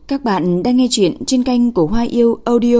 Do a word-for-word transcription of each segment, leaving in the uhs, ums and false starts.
Các bạn đang nghe chuyện trên kênh của Hoa Yêu Audio.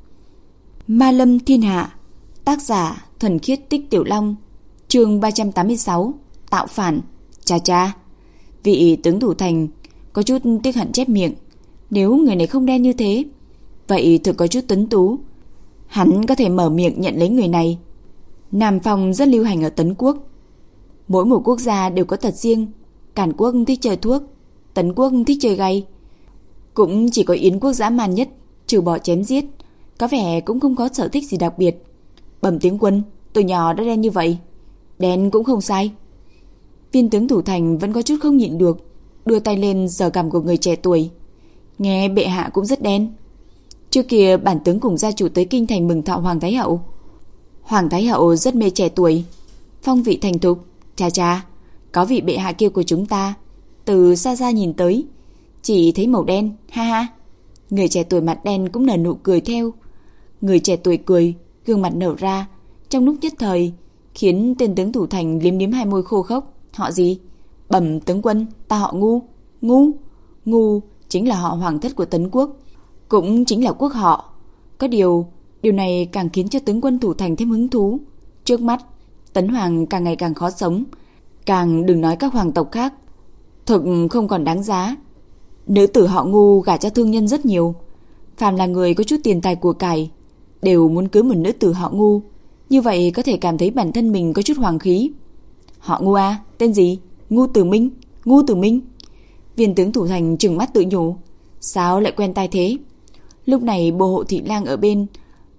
Ma Lâm Thiên Hạ, tác giả Thuần Khiết Tích Tiểu Long, chương ba trăm tám mươi sáu, Tạo Phản. Cha cha, vị tướng thủ thành có chút tiếc hận chép miệng. Nếu người này không đen như thế, vậy thực có chút tuấn tú. Hắn có thể mở miệng nhận lấy người này. Nam Phong rất lưu hành ở Tấn Quốc. Mỗi một quốc gia đều có tật riêng. Càn Quốc thích chơi thuốc, Tấn Quốc thích chơi gay. Cũng chỉ có Yến Quốc dã man nhất, trừ bỏ chém giết, có vẻ cũng không có sở thích gì đặc biệt. Bẩm tướng quân, từ nhỏ đã đen như vậy. Đen cũng không sai. Viên tướng thủ thành vẫn có chút không nhịn được, đưa tay lên sờ cằm của người trẻ tuổi. Nghe bệ hạ cũng rất đen. Trước kia bản tướng cùng gia chủ tới kinh thành mừng thọ Hoàng Thái Hậu. Hoàng Thái Hậu rất mê trẻ tuổi, phong vị thành thục. Cha cha, có vị bệ hạ kia của chúng ta, từ xa xa nhìn tới chỉ thấy màu đen, ha ha. Người trẻ tuổi mặt đen cũng nở nụ cười theo. Người trẻ tuổi cười, gương mặt nở ra, trong lúc nhất thời khiến tên tướng thủ thành liếm liếm hai môi khô khốc. Họ gì? Bẩm tướng quân, ta họ Ngu. Ngu? Ngu chính là họ hoàng thất của Tấn Quốc, cũng chính là quốc họ. Có điều, điều này càng khiến cho tướng quân thủ thành thêm hứng thú. Trước mắt, Tấn Hoàng càng ngày càng khó sống, càng đừng nói các hoàng tộc khác. Thực không còn đáng giá. Nữ tử họ Ngu gả cho thương nhân rất nhiều. Phàm là người có chút tiền tài của cải đều muốn cưới một nữ tử họ Ngu. Như vậy có thể cảm thấy bản thân mình có chút hoàng khí. Họ Ngu à? Tên gì? Ngu Tử Minh. Ngu Tử Minh. Viên tướng thủ thành trừng mắt tự nhủ, sao lại quen tai thế? Lúc này Bồ Hộ Thị Lang ở bên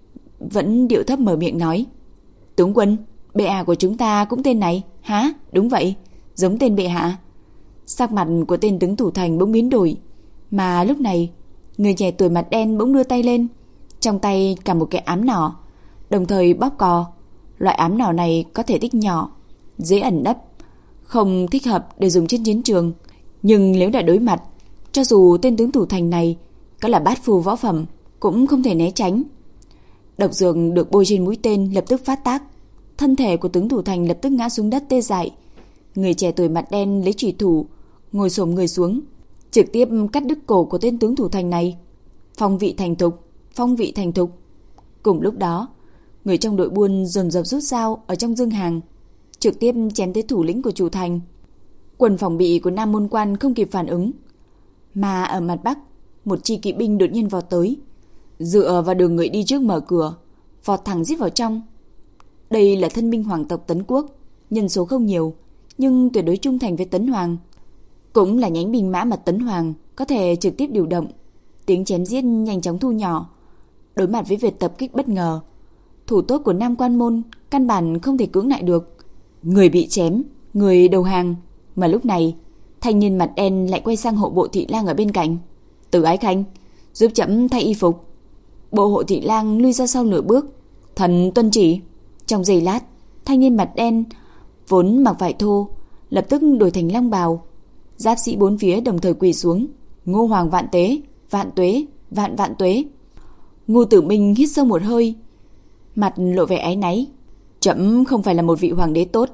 vẫn điệu thấp mở miệng nói, tướng quân, bệ hạ của chúng ta cũng tên này. Hả? Đúng vậy, giống tên bệ hạ. Sắc mặt của tên tướng thủ thành bỗng biến đổi. Mà lúc này, người trẻ tuổi mặt đen bỗng đưa tay lên, trong tay cầm một cái ám nỏ, đồng thời bóp cò. Loại ám nỏ này có thể tích nhỏ, dễ ẩn nấp, không thích hợp để dùng trên chiến trường. Nhưng nếu đã đối mặt, cho dù tên tướng thủ thành này có là bát phù võ phẩm, cũng không thể né tránh. Độc dược được bôi trên mũi tên lập tức phát tác. Thân thể của tướng thủ thành lập tức ngã xuống đất tê dại. Người trẻ tuổi mặt đen lấy chủy thủ, ngồi xổm người xuống, trực tiếp cắt đứt cổ của tên tướng thủ thành này. Phong vị thành thục, phong vị thành thục. Cùng lúc đó, người trong đội buôn dồn dập rút dao ở trong dương hàng, trực tiếp chém tới thủ lĩnh của chủ thành. Quần phòng bị của Nam Môn Quan không kịp phản ứng, mà ở mặt bắc, một chi kỵ binh đột nhiên vọt tới, dựa vào đường người đi trước mở cửa, vọt thẳng giết vào trong. Đây là thân binh hoàng tộc Tấn Quốc, nhân số không nhiều, nhưng tuyệt đối trung thành với Tấn Hoàng, cũng là nhánh binh mã mà Tấn Hoàng có thể trực tiếp điều động. Tiếng chém giết nhanh chóng thu nhỏ. Đối mặt với việc tập kích bất ngờ, thủ tốt của Nam Quan Môn căn bản không thể cưỡng lại được. Người bị chém, người đầu hàng. Mà lúc này, thanh niên mặt đen lại quay sang Hộ Bộ Thị Lang ở bên cạnh. Từ Ái Khanh, giúp chấm thay y phục. Bộ Hộ Thị Lang lui ra sau nửa bước. Thần tuân chỉ. Trong giây lát, thanh niên mặt đen vốn mặc vải thô lập tức đổi thành long bào. Giáp sĩ bốn phía đồng thời quỳ xuống. Ngô Hoàng vạn tế, vạn tuế, vạn vạn tuế. Ngô Tử Minh hít sâu một hơi, mặt lộ vẻ áy náy. Chấm không phải là một vị hoàng đế tốt.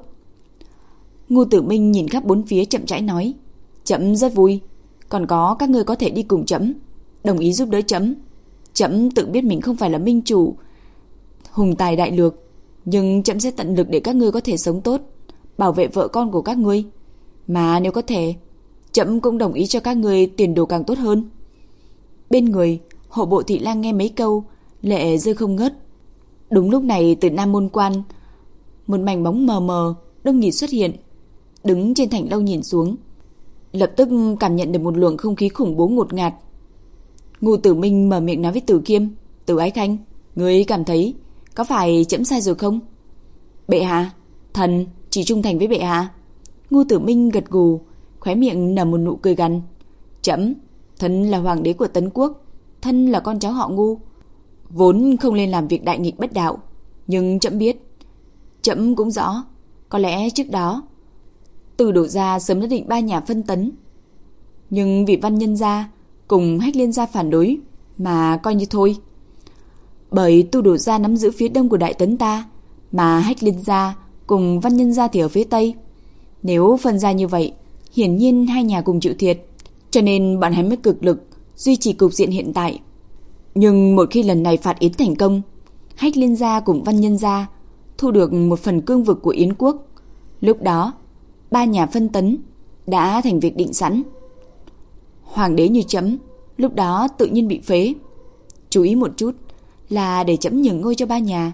Ngô Tử Minh nhìn khắp bốn phía chậm rãi nói, chấm rất vui, còn có các ngươi có thể đi cùng chấm, đồng ý giúp đỡ chấm. Chấm tự biết mình không phải là minh chủ hùng tài đại lược, nhưng chấm sẽ tận lực để các ngươi có thể sống tốt, bảo vệ vợ con của các ngươi. Mà nếu có thể, chấm cũng đồng ý cho các ngươi tiền đồ càng tốt hơn. Bên người Hộ Bộ Thị Lang nghe mấy câu, lệ rơi không ngớt. Đúng lúc này, từ Nam Môn Quan, một mảnh bóng mờ mờ đông nghịt xuất hiện, đứng trên thành lâu nhìn xuống, lập tức cảm nhận được một luồng không khí khủng bố ngột ngạt. Ngô Tử Minh mở miệng nói với Tử Kiêm, Tử Ái Khanh, ngươi cảm thấy có phải chấm sai rồi không? Bệ hạ, thần chỉ trung thành với bệ hạ. Ngô Tử Minh gật gù, khóe miệng nở một nụ cười gằn. Chấm, thân là hoàng đế của Tấn Quốc, thân là con cháu họ Ngô, vốn không nên làm việc đại nghịch bất đạo, nhưng chấm biết, chấm cũng rõ, có lẽ trước đó Từ Đổ gia sớm đã định ba nhà phân tấn, nhưng vì Văn Nhân gia cùng Hách Liên gia phản đối mà coi như thôi. Bởi Từ Đổ gia nắm giữ phía đông của Đại Tấn ta, mà Hách Liên gia cùng Văn Nhân gia thì ở phía tây. Nếu phân ra như vậy, hiển nhiên hai nhà cùng chịu thiệt, cho nên bọn hắn mới cực lực duy trì cục diện hiện tại. Nhưng một khi lần này phạt Yến thành công, Hách Liên gia cùng Văn Nhân gia thu được một phần cương vực của Yến quốc, lúc đó ba nhà phân tấn đã thành việc định sẵn. Hoàng đế như trẫm lúc đó tự nhiên bị phế. Chú ý một chút là để trẫm nhường ngôi cho ba nhà.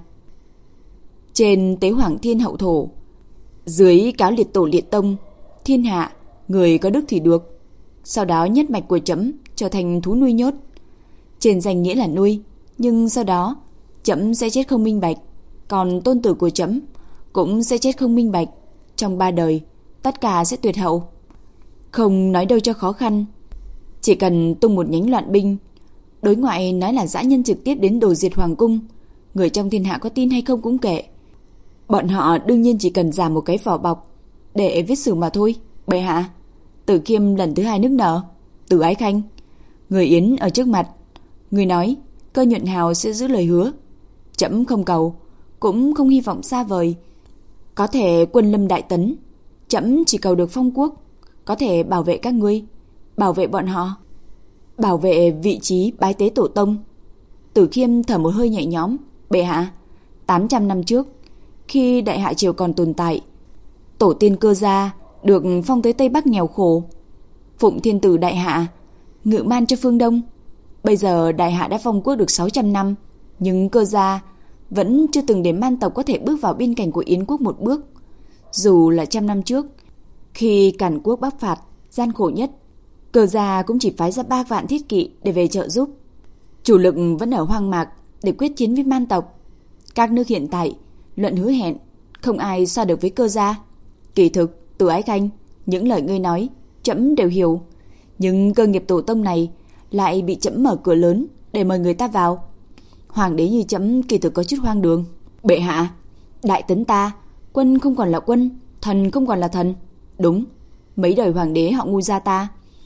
Trên tế Hoàng Thiên hậu thổ, dưới cáo liệt tổ liệt tông, thiên hạ người có đức thì được. Sau đó nhất mạch của trẫm trở thành thú nuôi nhốt. Trên danh nghĩa là nuôi, nhưng sau đó trẫm sẽ chết không minh bạch, còn tôn tử của trẫm cũng sẽ chết không minh bạch. Trong ba đời tất cả sẽ tuyệt hậu. Không nói đâu cho khó khăn, chỉ cần tung một nhánh loạn binh, đối ngoại nói là dã nhân trực tiếp đến đổ diệt hoàng cung, người trong thiên hạ có tin hay không cũng kệ. Bọn họ đương nhiên chỉ cần giả một cái vỏ bọc để viết sử mà thôi. Bệ hạ, Tử Kiêm lần thứ hai nức nở. Tử Ái Khanh, người Yến ở trước mặt, người nói Cơ Nhuận Hào sẽ giữ lời hứa. Trẫm không cầu, cũng không hy vọng xa vời, có thể quân lâm đại tấn. Trẫm chỉ cầu được phong quốc, có thể bảo vệ các ngươi, bảo vệ bọn họ, bảo vệ vị trí bái tế tổ tông. Tử Khiêm thở một hơi nhẹ nhõm. Bệ hạ, tám trăm năm trước, khi Đại Hạ Triều còn tồn tại, tổ tiên Cơ gia được phong tới Tây Bắc nghèo khổ, phụng thiên tử Đại Hạ ngự man cho phương Đông. Bây giờ Đại Hạ đã phong quốc được sáu trăm năm, nhưng Cơ gia vẫn chưa từng để man tộc có thể bước vào biên cảnh của Yến quốc một bước. Dù là trăm năm trước, khi Càn quốc bắc phạt gian khổ nhất, Cơ gia cũng chỉ phái ra ba vạn thiết kỵ để về trợ giúp. Chủ lực vẫn ở hoang mạc để quyết chiến với man tộc. Các nước hiện tại luận hứa hẹn, không ai so được với Cơ gia. Kỳ thực, Tử Ái Khanh, những lời ngươi nói trẫm đều hiểu, nhưng cơ nghiệp tổ tông này lại bị trẫm mở cửa lớn để mời người ta vào. Hoàng đế như trẫm kỳ thực có chút hoang đường. Bệ hạ, đại tấn ta, quân không còn là quân, thần không còn là thần. Đúng, mấy đời hoàng đế họ ngu gia ta,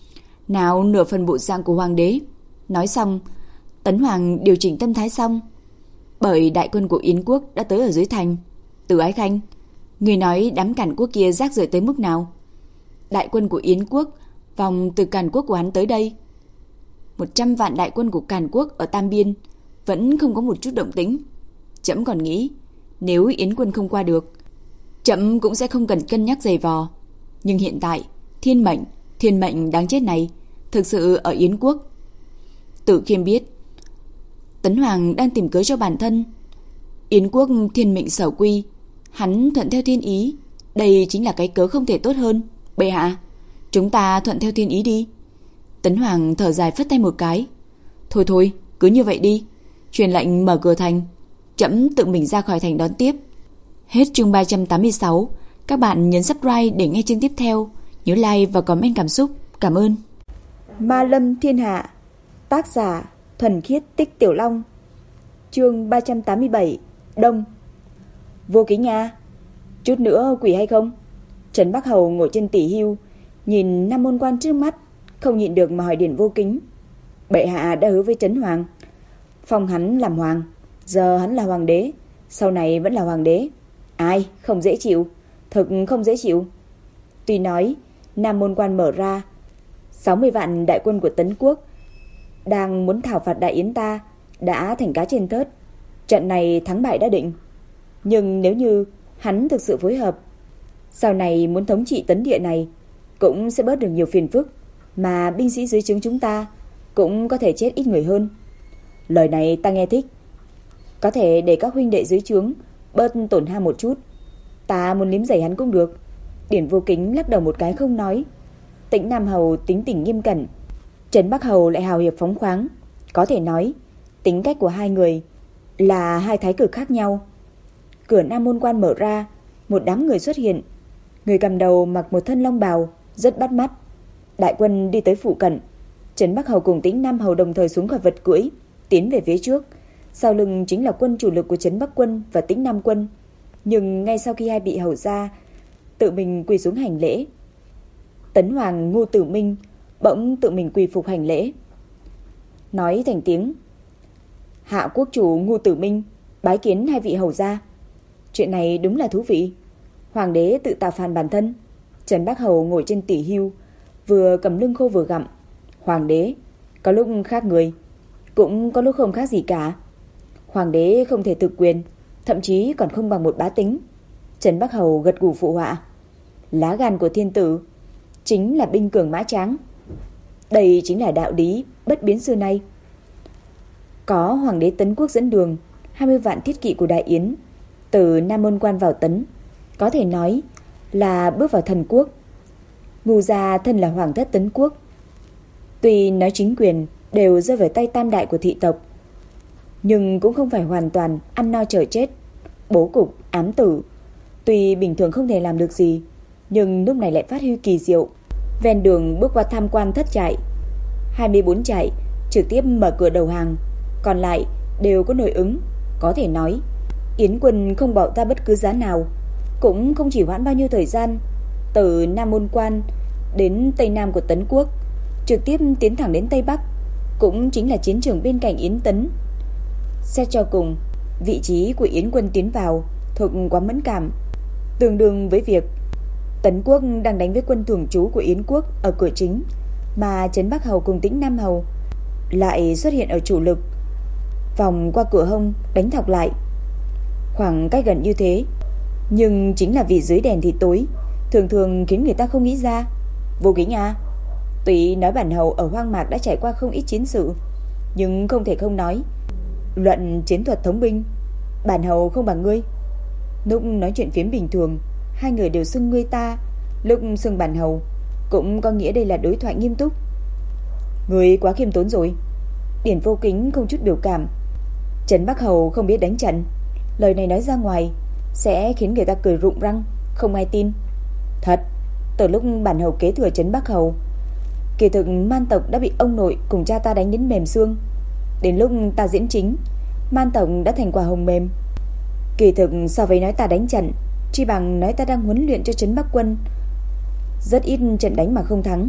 nào nửa phần bộ dạng của hoàng đế. Nói xong, Tấn Hoàng điều chỉnh tâm thái xong, bởi đại quân của Yến quốc đã tới ở dưới thành. Tử Ái Khanh, người nói đám Càn quốc kia rác rưởi tới mức nào? Đại quân của Yến quốc vòng từ Càn quốc của hắn tới đây, một trăm vạn đại quân của Càn quốc ở Tam Biên vẫn không có một chút động tĩnh. Trẫm còn nghĩ nếu Yến quân không qua được, trẫm cũng sẽ không cần cân nhắc giày vò. Nhưng hiện tại thiên mệnh, thiên mệnh đáng chết này thực sự ở Yến quốc. Tử Khiêm biết Tấn Hoàng đang tìm cớ cho bản thân. Yến quốc thiên mệnh sở quy, hắn thuận theo thiên ý, đây chính là cái cớ không thể tốt hơn. Bệ hạ, chúng ta thuận theo thiên ý đi. Tấn Hoàng thở dài phất tay một cái. Thôi thôi, cứ như vậy đi. Truyền lệnh mở cửa thành, trẫm tự mình ra khỏi thành đón tiếp. Hết chương ba trăm tám mươi sáu. Các bạn nhấn subscribe để nghe chương tiếp theo. Nhớ like và comment cảm xúc. Cảm ơn. Ma Lâm Thiên Hạ, tác giả Thuần Khiết Tích Tiểu Long. Chương ba trăm tám mươi bảy. Đông. Vô Kính Nha, chút nữa quỷ hay không? Trấn Bắc Hầu ngồi trên tỷ hưu, nhìn năm môn quan trước mắt, không nhịn được mà hỏi Điển Vô Kính. Bệ hạ đã hứa với Trấn Hoàng, phong hắn làm hoàng, giờ hắn là hoàng đế, sau này vẫn là hoàng đế. Ai không dễ chịu, thực không dễ chịu. Tuy nói Nam môn quan mở ra, sáu mươi vạn đại quân của Tấn quốc đang muốn thảo phạt Đại Yến ta đã thành cá trên thớt, trận này thắng bại đã định. Nhưng nếu như hắn thực sự phối hợp, sau này muốn thống trị Tấn địa này cũng sẽ bớt được nhiều phiền phức, mà binh sĩ dưới trướng chúng ta cũng có thể chết ít người hơn. Lời này ta nghe thích, có thể để các huynh đệ dưới trướng bớt tổn hao một chút. Ta muốn liếm giày hắn cũng được. Điển Vô Kính lắc đầu một cái không nói. Tĩnh Nam Hầu tính tình nghiêm cẩn, Trấn Bắc Hầu lại hào hiệp phóng khoáng. Có thể nói tính cách của hai người là hai thái cực khác nhau. Cửa Nam môn quan mở ra, một đám người xuất hiện. Người cầm đầu mặc một thân long bào rất bắt mắt. Đại quân đi tới phụ cận. Trấn Bắc Hầu cùng Tĩnh Nam Hầu đồng thời xuống khỏi vật cưỡi, tiến về phía trước. Sau lưng chính là quân chủ lực của Trấn Bắc quân và Tĩnh Nam quân. Nhưng ngay sau khi hai vị hầu gia tự mình quỳ xuống hành lễ, Tấn Hoàng Ngô Tử Minh bỗng tự mình quỳ phục hành lễ, nói thành tiếng: Hạ quốc chủ Ngô Tử Minh bái kiến hai vị hầu gia. Chuyện này đúng là thú vị. Hoàng đế tự tạo phản bản thân. Trấn Bắc Hầu ngồi trên tỷ hưu, vừa cầm lưng khô vừa gặm. Hoàng đế, Có lúc khác người, cũng có lúc không khác gì cả. Hoàng đế không thể thực quyền, thậm chí còn không bằng một bá tính. Trấn Bắc Hầu gật gù phụ họa. Lá gan của thiên tử chính là binh cường mã tráng. Đây chính là đạo lý bất biến xưa nay. Có Hoàng đế Tấn Quốc dẫn đường, hai mươi vạn thiết kỵ của Đại Yến từ Nam Môn Quan vào Tấn, có thể nói là bước vào thần quốc. Ngưu gia thân là hoàng thất Tấn Quốc, tuy nói chính quyền đều rơi về tay tam đại của thị tộc, nhưng cũng không phải hoàn toàn ăn no chờ chết. Bố cục, ám tử tuy bình thường không thể làm được gì, nhưng lúc này lại phát huy kỳ diệu. Ven đường bước qua tham quan thất trại, hai mươi bốn trại trực tiếp mở cửa đầu hàng, còn lại đều có nội ứng. Có thể nói Yến quân không bỏ ra bất cứ giá nào, cũng không chỉ hoãn bao nhiêu thời gian. Từ Nam Môn Quan đến Tây Nam của Tấn Quốc, trực tiếp tiến thẳng đến Tây Bắc, cũng chính là chiến trường bên cạnh Yến Tấn. Xét cho cùng, vị trí của Yến quân tiến vào thuộc quá mẫn cảm, tương đương với việc Tấn Quốc đang đánh với quân thường trú của Yến Quốc ở cửa chính, mà Trấn Bắc Hầu cùng Tĩnh Nam Hầu lại xuất hiện ở chủ lực, vòng qua cửa hông đánh thọc lại. Khoảng cách gần như thế, nhưng chính là vì dưới đèn thì tối, thường thường khiến người ta không nghĩ ra. Vô Kính à, tuy nói bản hầu ở hoang mạc đã trải qua không ít chiến sự, nhưng không thể không nói, luận chiến thuật thống binh, bản hầu không bằng ngươi. Lúc nói chuyện phiếm bình thường, hai người đều xưng ngươi ta, lúc xưng bản hầu cũng có nghĩa đây là đối thoại nghiêm túc. Ngươi quá khiêm tốn rồi. Điển Vô Kính không chút biểu cảm. Trấn Bắc Hầu không biết đánh trận, lời này nói ra ngoài sẽ khiến người ta cười rụng răng, không ai tin. Thật, từ lúc bản hầu kế thừa Trấn Bắc Hầu, kỳ thực Man tộc đã bị ông nội cùng cha ta đánh đến mềm xương. Đến lúc ta diễn chính, Man tộc đã thành quả hồng mềm. Kỳ thực so với nói ta đánh trận, chỉ bằng nói ta đang huấn luyện cho Trấn Bắc quân. Rất ít trận đánh mà không thắng.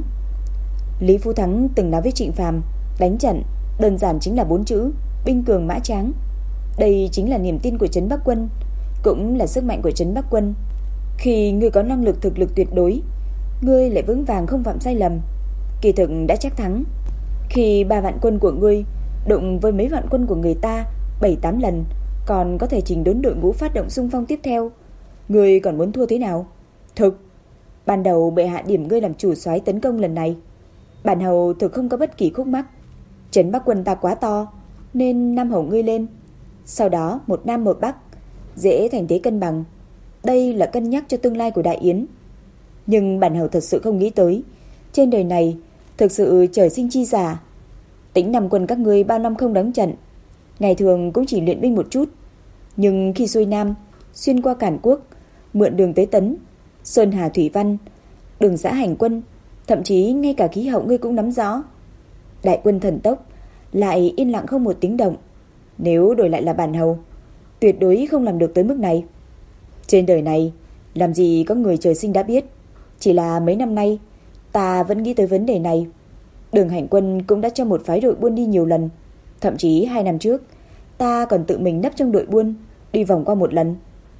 Lý Phú Thắng từng nói với Trịnh Phàm, đánh trận đơn giản chính là bốn chữ: binh cường mã tráng. Đây chính là niềm tin của Trấn Bắc quân, cũng là sức mạnh của Trấn Bắc quân. Khi ngươi có năng lực thực lực tuyệt đối, ngươi lại vững vàng không phạm sai lầm, kỳ thực đã chắc thắng. Khi ba vạn quân của ngươi đụng với mấy vạn quân của người ta bảy tám lần, còn có thể chỉnh đốn đội ngũ phát động xung phong tiếp theo, ngươi còn muốn thua thế nào? Thực, ban đầu bệ hạ điểm ngươi làm chủ soái tấn công lần này, bản hầu thực không có bất kỳ khúc mắc. Trấn Bắc quân ta quá to, nên Nam hầu ngươi lên, sau đó một Nam một Bắc, dễ thành thế cân bằng. Đây là cân nhắc cho tương lai của Đại Yến. Nhưng bản hầu thật sự không nghĩ tới, trên đời này thực sự trời sinh chi giả. Tĩnh Nam quân các ngươi bao năm không đánh trận, ngày thường cũng chỉ luyện binh một chút, nhưng khi xuôi Nam, xuyên qua Cản Quốc, mượn đường tới Tấn, Sơn Hà Thủy Văn, đường xã hành quân, thậm chí ngay cả khí hậu ngươi cũng nắm rõ. Đại quân thần tốc, lại yên lặng không một tiếng động. Nếu đổi lại là bản hầu, tuyệt đối không làm được tới mức này. Trên đời này, làm gì có người trời sinh đã biết. Chỉ là mấy năm nay, ta vẫn nghĩ tới vấn đề này. Đường hành quân cũng đã cho một phái đội buôn đi nhiều lần. Thậm chí hai năm trước, ta còn tự mình nấp trong đội buôn, đi vòng qua một lần.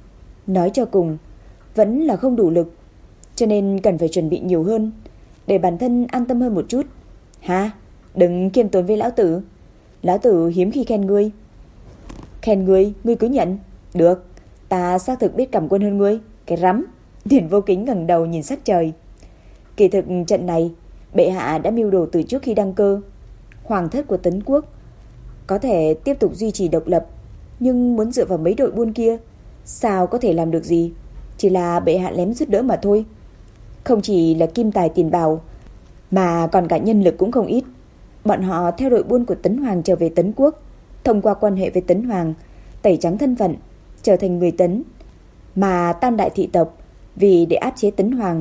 Nói cho cùng, vẫn là không đủ lực, cho nên cần phải chuẩn bị nhiều hơn, để bản thân an tâm hơn một chút. Hả? Đừng kiêm tốn với lão tử. Lão tử hiếm khi khen ngươi. Khen ngươi, ngươi cứ nhận. Được, ta xác thực biết cầm quân hơn ngươi. Cái rắm. Điển Vô Kính ngẩng đầu nhìn sắc trời. Kỳ thực trận này bệ hạ đã mưu đồ từ trước khi đăng cơ. Hoàng thất của Tấn Quốc có thể tiếp tục duy trì độc lập, nhưng muốn dựa vào mấy đội buôn kia, sao có thể làm được gì? Chỉ là bệ hạ lém giúp đỡ mà thôi. Không chỉ là kim tài tiền bào, mà còn cả nhân lực cũng không ít. Bọn họ theo đội buôn của Tấn Hoàng trở về Tấn Quốc, thông qua quan hệ với Tấn Hoàng, tẩy trắng thân phận, trở thành người Tấn. Mà tam đại thị tộc vì để áp chế Tấn Hoàng,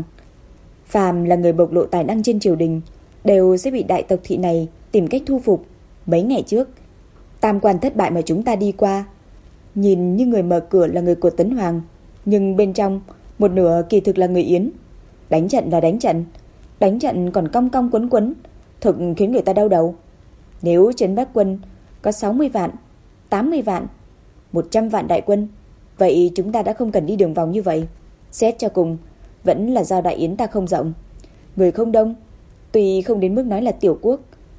phàm là người bộc lộ tài năng trên triều đình, đều sẽ bị đại tộc thị này tìm cách thu phục. Mấy ngày trước, tam quan thất bại mà chúng ta đi qua, nhìn như người mở cửa là người của Tấn Hoàng, nhưng bên trong một nửa kỳ thực là người Yến. Đánh trận là đánh trận, đánh trận còn cong cong quấn quấn, thực khiến người ta đau đầu. Nếu Trấn Bắc quân có sáu mươi vạn, tám mươi vạn, một trăm vạn đại quân, vậy chúng ta đã không cần đi đường vòng như vậy. Xét cho cùng, vẫn là do Đại Yến ta không rộng, người không đông. Tuy không đến mức nói là tiểu quốc,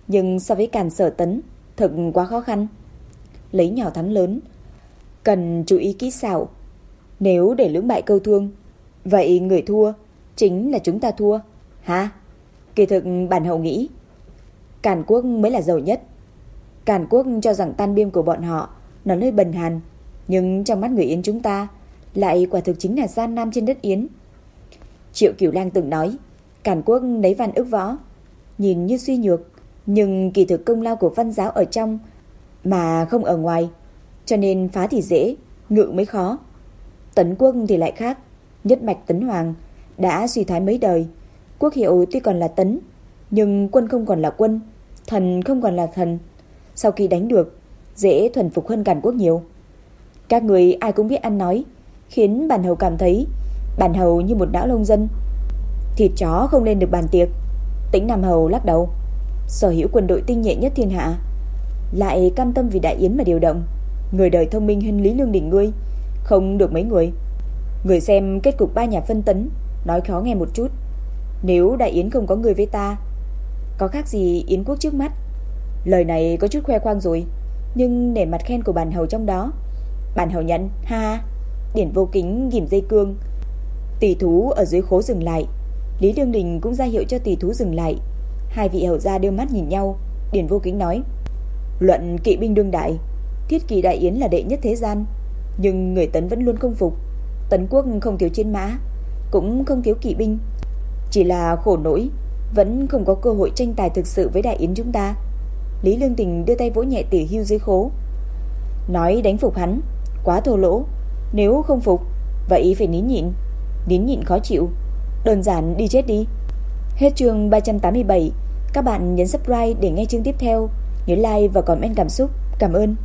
nhưng so với Càn Sở Tấn thực quá khó khăn. Lấy nhỏ thắng lớn, cần chú ý kỹ xảo. Nếu để lưỡng bại câu thương, vậy người thua chính là chúng ta thua hả? Kỳ thực bản hậu nghĩ Càn Quốc mới là giàu nhất. Càn Quốc cho rằng Tan Biêm của bọn họ nó nơi bần hàn, nhưng trong mắt người Yến chúng ta lại quả thực chính là gian nam trên đất Yến. Triệu Cửu Lang từng nói Càn Quốc lấy văn ức võ, nhìn như suy nhược, nhưng kỳ thực công lao của văn giáo ở trong mà không ở ngoài, cho nên phá thì dễ, ngự mới khó. Tấn Quốc thì lại khác, nhất mạch Tấn Hoàng đã suy thoái mấy đời, quốc hiệu tuy còn là Tấn, nhưng quân không còn là quân, thần không còn là thần. Sau khi đánh được, dễ thuần phục hơn Càn Quốc nhiều. Các người ai cũng biết ăn nói, khiến bản hầu cảm thấy bản hầu như một não lông dân. Thịt chó không lên được bàn tiệc. Tĩnh Nam hầu lắc đầu. Sở hữu quân đội tinh nhuệ nhất thiên hạ, lại cam tâm vì Đại Yến mà điều động. Người đời thông minh hơn Lý Lương Đình ngươi không được mấy người. Người xem kết cục ba nhà phân tấn, nói khó nghe một chút, nếu Đại Yến không có người với ta, có khác gì Yến quốc trước mắt. Lời này có chút khoe khoang rồi, nhưng để mặt khen của bản hầu trong đó. Bản hầu nhận, ha ha. Điển Vô Kính ghim dây cương. Tỷ thú ở dưới khố dừng lại. Lý Lương Đình cũng ra hiệu cho tỷ thú dừng lại. Hai vị hầu gia đưa mắt nhìn nhau. Điển Vô Kính nói: luận kỵ binh đương đại, Thiết Kỵ Đại Yến là đệ nhất thế gian, nhưng người Tấn vẫn luôn không phục. Tấn quốc không thiếu chiến mã, cũng không thiếu kỵ binh, chỉ là khổ nỗi vẫn không có cơ hội tranh tài thực sự với Đại Yến chúng ta. Lý Lương Tình đưa tay vỗ nhẹ Tỷ Hưu dưới khố, nói đánh phục hắn quá thô lỗ, nếu không phục vậy phải nín nhịn. Nín nhịn khó chịu, đơn giản đi chết đi. Hết chương ba trăm tám mươi bảy. Các bạn nhấn subscribe để nghe chương tiếp theo, nhớ like và comment cảm xúc. Cảm ơn.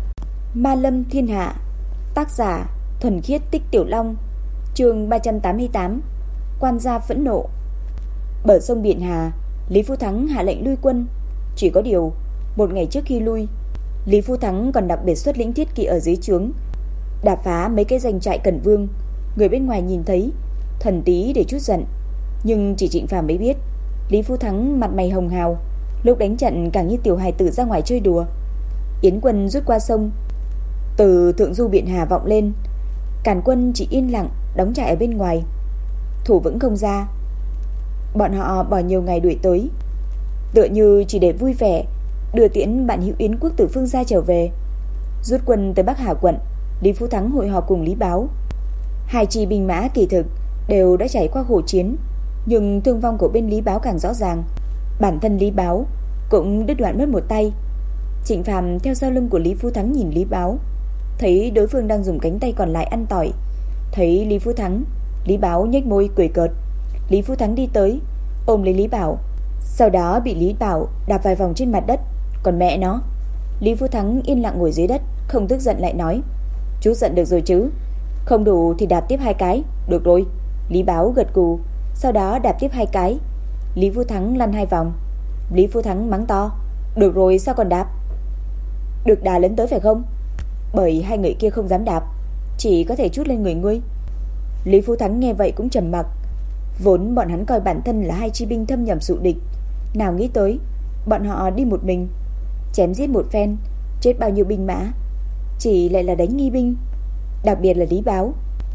Ma Lâm Thiên Hạ, tác giả Thuần Khiết Tích Tiểu Long, chương ba trăm tám mươi tám. Quan gia phẫn nộ. Bờ sông Biển Hà, Lý Phu Thắng hạ lệnh lui quân. Chỉ có điều, một ngày trước khi lui, Lý Phu Thắng còn đặc biệt xuất lĩnh thiết kỵ ở dưới trướng, đạp phá mấy cái doanh trại Cẩn Vương. Người bên ngoài nhìn thấy, thần tí để chút giận, nhưng chỉ Trịnh Phàm mới biết, Lý Phu Thắng mặt mày hồng hào, lúc đánh trận càng như tiểu hài tử ra ngoài chơi đùa. Yến quân rút qua sông, từ thượng du Biển Hà vọng lên. Càn quân chỉ yên lặng đóng trại ở bên ngoài, thủ vững không ra. Bọn họ bỏ nhiều ngày đuổi tới, tựa như chỉ để vui vẻ đưa tiễn bạn hữu Yến quốc từ phương xa trở về. Rút quân tới Bắc Hà quận, Lý Phu Thắng hội họp cùng Lý Báo. Hai chi binh mã kỳ thực đều đã trải qua khổ chiến, nhưng thương vong của bên Lý Báo càng rõ ràng. Bản thân Lý Báo cũng đứt đoạn mất một tay. Trịnh Phàm theo sau lưng của Lý Phu Thắng nhìn Lý Báo, thấy đối phương đang dùng cánh tay còn lại ăn tỏi. Thấy Lý Phu Thắng, Lý Báo nhếch môi cười cợt. Lý Phu Thắng đi tới, ôm lấy Lý Bảo, sau đó bị Lý Bảo đạp vài vòng trên mặt đất. Còn mẹ nó. Lý Phu Thắng yên lặng ngồi dưới đất, không tức giận lại nói: chú giận được rồi chứ, không đủ thì đạp tiếp hai cái. Được rồi. Lý Báo gật gù, sau đó đạp tiếp hai cái. Lý Phu Thắng lăn hai vòng. Lý Phu Thắng mắng to: được rồi sao còn đạp? Được đà lớn tới phải không? Bởi hai người kia không dám đạp, chỉ có thể trút lên người ngươi. Lý Phu Thắng nghe vậy cũng trầm mặc. Vốn bọn hắn coi bản thân là hai chi binh thâm nhập dụ địch, nào nghĩ tới bọn họ đi một mình, chém giết một phen, chết bao nhiêu binh mã, chỉ lại là đánh nghi binh. Đặc biệt là Lý Báo,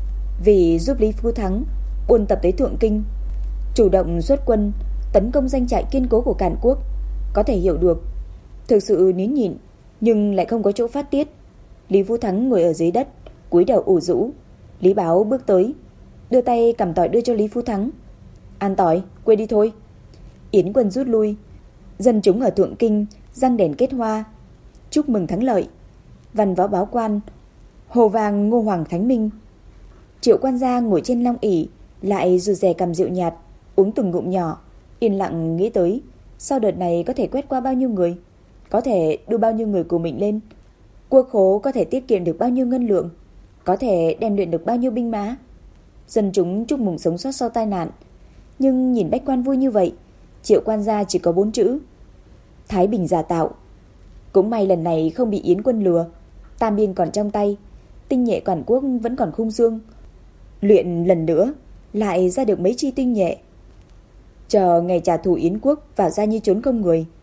vì giúp Lý Phu Thắng buôn tập tới Thượng Kinh, chủ động xuất quân tấn công doanh trại kiên cố của Càn Quốc, có thể hiểu được. Thực sự nín nhịn, nhưng lại không có chỗ phát tiết. Lý Phu Thắng ngồi ở dưới đất, cúi đầu ủ rũ. Lý Báo bước tới, đưa tay cầm tỏi đưa cho Lý Phu Thắng. Ăn tỏi, quê đi thôi. Yến quân rút lui, dân chúng ở Thượng Kinh răng đèn kết hoa, chúc mừng thắng lợi. Văn võ báo quan hồ vàng ngô hoàng thánh minh. Triệu quan gia ngồi trên long ỷ, lại rụt rè cầm rượu nhạt, uống từng ngụm nhỏ, yên lặng nghĩ tới sau đợt này có thể quét qua bao nhiêu người, có thể đưa bao nhiêu người của mình lên, quốc khố có thể tiết kiệm được bao nhiêu ngân lượng, có thể đem luyện được bao nhiêu binh mã. Dân chúng chúc mừng sống sót sau tai nạn, nhưng nhìn bách quan vui như vậy, Triệu quan gia chỉ có bốn chữ: thái bình giả tạo. Cũng may lần này không bị Yến quân lừa, tam biên còn trong tay, tinh nhuệ Càn Quốc vẫn còn khung xương, luyện lần nữa lại ra được mấy chi tinh nhuệ. Chờ ngày trả thù Yến quốc vào ra như trốn công người.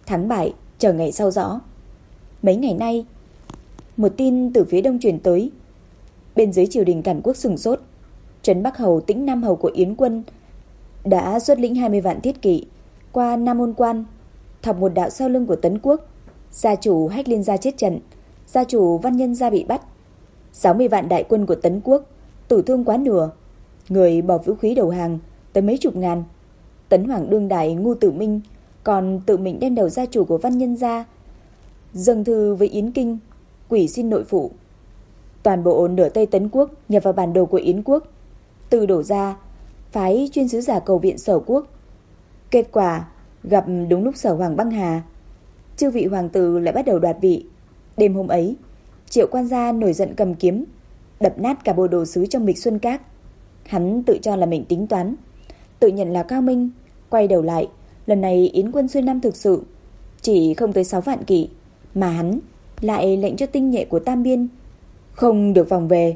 thắng bại chờ ngày sau rõ. Mấy ngày nay, một tin từ phía đông truyền tới. Bên dưới triều đình Càn Quốc sửng sốt. Trấn Bắc Hầu Tĩnh Nam Hầu của Yến quân đã xuất lĩnh hai mươi vạn thiết kỵ qua Nam Môn Quan, thọc một đạo sau lưng của Tấn Quốc. Gia chủ Hách Liên gia chết trận, gia chủ Văn Nhân gia bị bắt. sáu mươi vạn đại quân của Tấn Quốc tử thương quá nửa, người bỏ vũ khí đầu hàng tới mấy chục ngàn. Tấn Hoàng đương đại Ngu Tử Minh còn tự mình đem đầu gia chủ của Văn Nhân gia dâng thư với Yến Kinh, quỷ xin nội phụ. Toàn bộ nửa Tây Tấn Quốc nhập vào bản đồ của Yến Quốc. Từ đổ ra phái chuyên sứ giả cầu viện Sở Quốc. Kết quả gặp đúng lúc Sở Hoàng băng hà, chư vị hoàng tử lại bắt đầu đoạt vị. Đêm hôm ấy, Triệu Quan gia nổi giận cầm kiếm đập nát cả bộ đồ sứ trong Bịch Xuân Các. Hắn tự cho là mình tính toán, tự nhận là cao minh. Quay đầu lại, lần này Yến quân xuôi nam thực sự chỉ không tới sáu vạn kỵ, mà hắn lại lệnh cho tinh nhuệ của Tam Biên không được vòng về,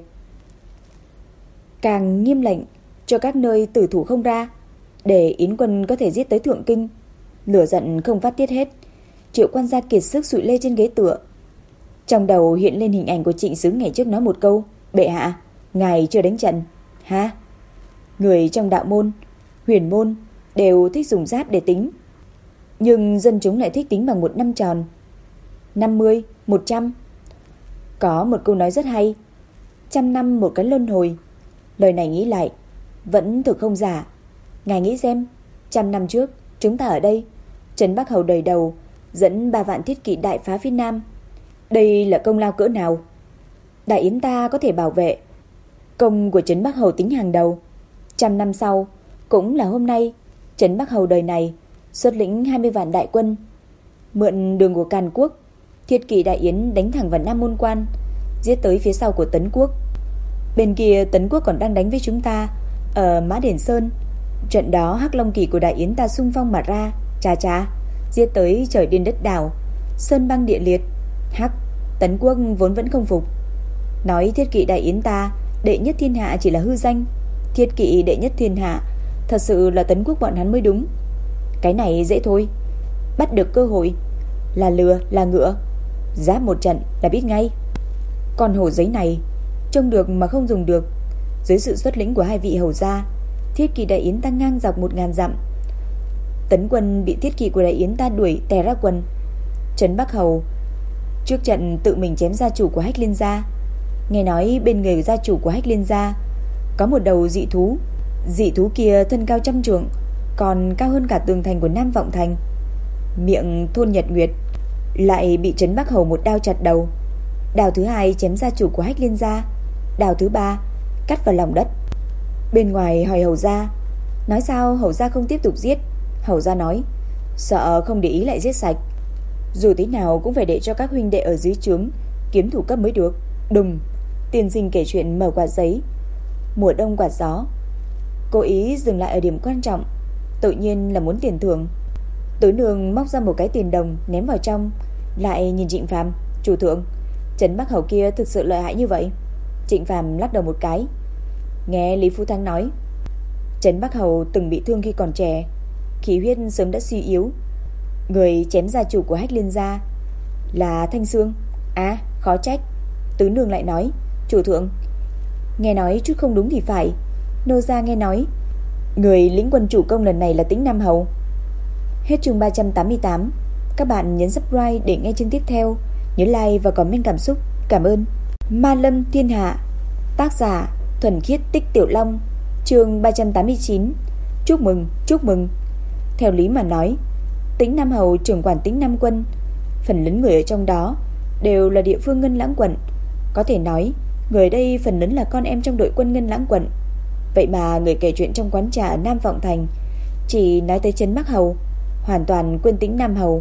càng nghiêm lệnh cho các nơi tử thủ không ra, để Yến quân có thể giết tới Thượng Kinh. Lửa giận không phát tiết hết, Triệu Quan gia kiệt sức sụi lê trên ghế tựa. Trong đầu hiện lên hình ảnh của Trịnh Sứ ngày trước nói một câu: bệ hạ, ngài chưa đánh trận hả? Người trong đạo môn, huyền môn đều thích dùng giáp để tính, nhưng dân chúng lại thích tính bằng một năm tròn, năm mươi, một trăm. Có một câu nói rất hay: trăm năm một cái luân hồi. Lời này nghĩ lại vẫn thực không giả. Ngài nghĩ xem, trăm năm trước chúng ta ở đây, Trấn Bắc Hầu đời đầu dẫn ba vạn thiết kỵ đại phá phía Nam. Đây là công lao cỡ nào? Đại Yến ta có thể bảo vệ, công của Trấn Bắc Hầu tính hàng đầu. Trăm năm sau, cũng là hôm nay, Trấn Bắc Hầu đời này xuất lĩnh hai mươi vạn đại quân, mượn đường của Càn Quốc, thiết kỵ Đại Yến đánh thẳng vào Nam Môn Quan, giết tới phía sau của Tấn Quốc. Bên kia Tấn Quốc còn đang đánh với chúng ta ở Mã Điển Sơn. Trận đó Hắc Long Kỳ của Đại Yến ta xung phong mà ra, chà chà, giết tới trời điên đất đảo, sơn băng địa liệt. Hắc, Tấn Quốc vốn vẫn không phục, nói thiết kỵ Đại Yến ta đệ nhất thiên hạ chỉ là hư danh. Thiết kỵ đệ nhất thiên hạ thật sự là Tấn Quốc bọn hắn mới đúng. Cái này dễ thôi, bắt được cơ hội là lừa là ngựa, giáp một trận là biết ngay. Con hổ giấy này trông được mà không dùng được. Dưới sự xuất lĩnh của hai vị hầu gia, thiết kỵ Đại Yến ta ngang dọc một ngàn dặm. Tấn quân bị thiết kỵ của Đại Yến ta đuổi tè ra quần. Trấn Bắc Hầu trước trận tự mình chém gia chủ của Hách Liên gia. Nghe nói bên người gia chủ của Hách Liên gia có một đầu dị thú. Dị thú kia thân cao trăm trượng, còn cao hơn cả tường thành của Nam Vọng Thành. Miệng thôn Nhật Nguyệt lại bị Trấn Bắc Hầu một đao chặt đầu. Đao thứ hai chém gia chủ của Hách Liên gia. Đao thứ ba cắt vào lòng đất. Bên ngoài hỏi hầu gia, nói sao hầu gia không tiếp tục giết. Hầu gia nói sợ không để ý lại giết sạch, dù thế nào cũng phải để cho các huynh đệ ở dưới trướng kiếm thủ cấp mới được. Đùng, tiên sinh kể chuyện mở quạt giấy, mùa đông quạt gió. Cố ý dừng lại ở điểm quan trọng, tự nhiên là muốn tiền thưởng. Tứ nương móc ra một cái tiền đồng ném vào trong, lại nhìn Trịnh Phàm: chủ thượng, Trấn Bắc Hầu kia thực sự lợi hại như vậy? Trịnh Phàm lắc đầu một cái. Nghe Lý Phú Thắng nói, Trấn Bắc Hầu từng bị thương khi còn trẻ, khí huyết sớm đã suy yếu. Người chém gia chủ của Hách Liên gia là Thanh Xương. À, khó trách. Tứ nương lại nói: chủ thượng, nghe nói chút không đúng thì phải, nô gia nghe nói người lĩnh quân chủ công lần này là Tĩnh Nam Hầu. Hết chương ba trăm tám mươi tám. Các bạn nhấn subscribe để nghe chương tiếp theo, nhớ like và comment cảm xúc. Cảm ơn. Ma Lâm Thiên Hạ, tác giả Thuần Khiết Tích Tiểu Long, chương ba trăm tám mươi chín. Chúc mừng, chúc mừng. Theo lý mà nói, Tĩnh Nam Hầu trưởng quản Tĩnh Nam quân, phần lớn người ở trong đó đều là địa phương Ngân Lãng quận. Có thể nói người đây phần lớn là con em trong đội quân Ngân Lãng quận. Vậy mà người kể chuyện trong quán trà ở Nam Vọng Thành chỉ nói tới Trấn Bắc Hầu, hoàn toàn quên Tĩnh Nam Hầu.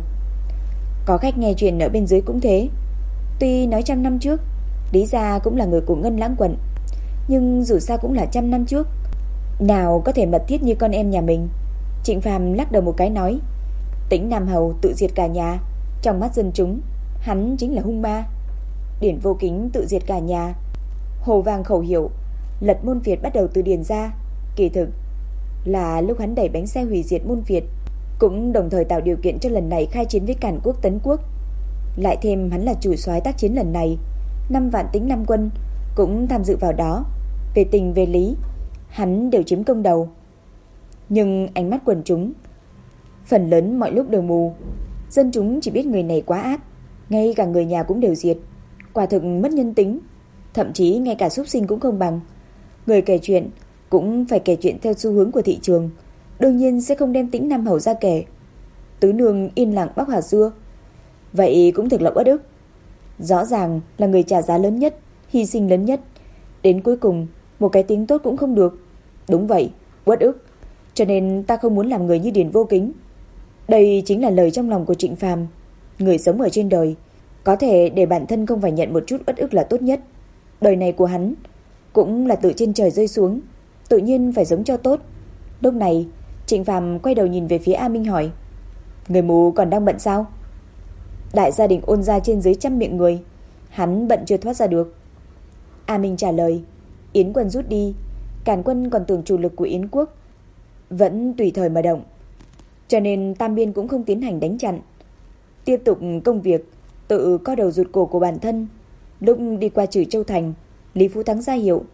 Có khách nghe chuyện ở bên dưới cũng thế. Tuy nói trăm năm trước, lý ra cũng là người của Ngân Lãng quận, nhưng dù sao cũng là trăm năm trước, nào có thể mật thiết như con em nhà mình. Trịnh Phàm lắc đầu một cái nói: Tĩnh Nam Hầu tự diệt cả nhà, trong mắt dân chúng hắn chính là hung ma. Điển Vô Kính tự diệt cả nhà, hồ vang khẩu hiệu lật môn Việt bắt đầu từ Điền ra, kỳ thực là lúc hắn đẩy bánh xe hủy diệt môn Việt cũng đồng thời tạo điều kiện cho lần này khai chiến với Càn Quốc, Tấn Quốc. Lại thêm hắn là chủ soái tác chiến lần này, năm vạn tính năm quân cũng tham dự vào đó. Về tình về lý, hắn đều chiếm công đầu. Nhưng ánh mắt quần chúng phần lớn mọi lúc đều mù. Dân chúng chỉ biết người này quá ác, ngay cả người nhà cũng đều diệt, quả thực mất nhân tính. Thậm chí ngay cả súc sinh cũng không bằng. Người kể chuyện cũng phải kể chuyện theo xu hướng của thị trường, đương nhiên sẽ không đem Tĩnh Nam Hầu ra kể. Tứ nương yên lặng bóc hạt dưa, vậy cũng thực là uất ức. Rõ ràng là người trả giá lớn nhất, hy sinh lớn nhất, đến cuối cùng một cái tiếng tốt cũng không được. Đúng vậy, uất ức. Cho nên ta không muốn làm người như Điền Vô Kính. Đây chính là lời trong lòng của Trịnh Phàm. Người sống ở trên đời, có thể để bản thân không phải nhận một chút uất ức là tốt nhất. Đời này của hắn cũng là từ trên trời rơi xuống, tự nhiên phải sống cho tốt. Lúc này Trịnh Phàm quay đầu nhìn về phía A Minh hỏi: Người mù còn đang bận sao? Đại gia đình Ôn gia trên dưới trăm miệng người, hắn bận chưa thoát ra được. A Minh trả lời: Yến quân rút đi, Càn quân còn tưởng chủ lực của Yến quốc vẫn tùy thời mà động, cho nên Tam Biên cũng không tiến hành đánh chặn, tiếp tục công việc tự co đầu rụt cổ của bản thân. Lúc đi qua Trừ Châu thành, Lý Phú Thắng ra hiệu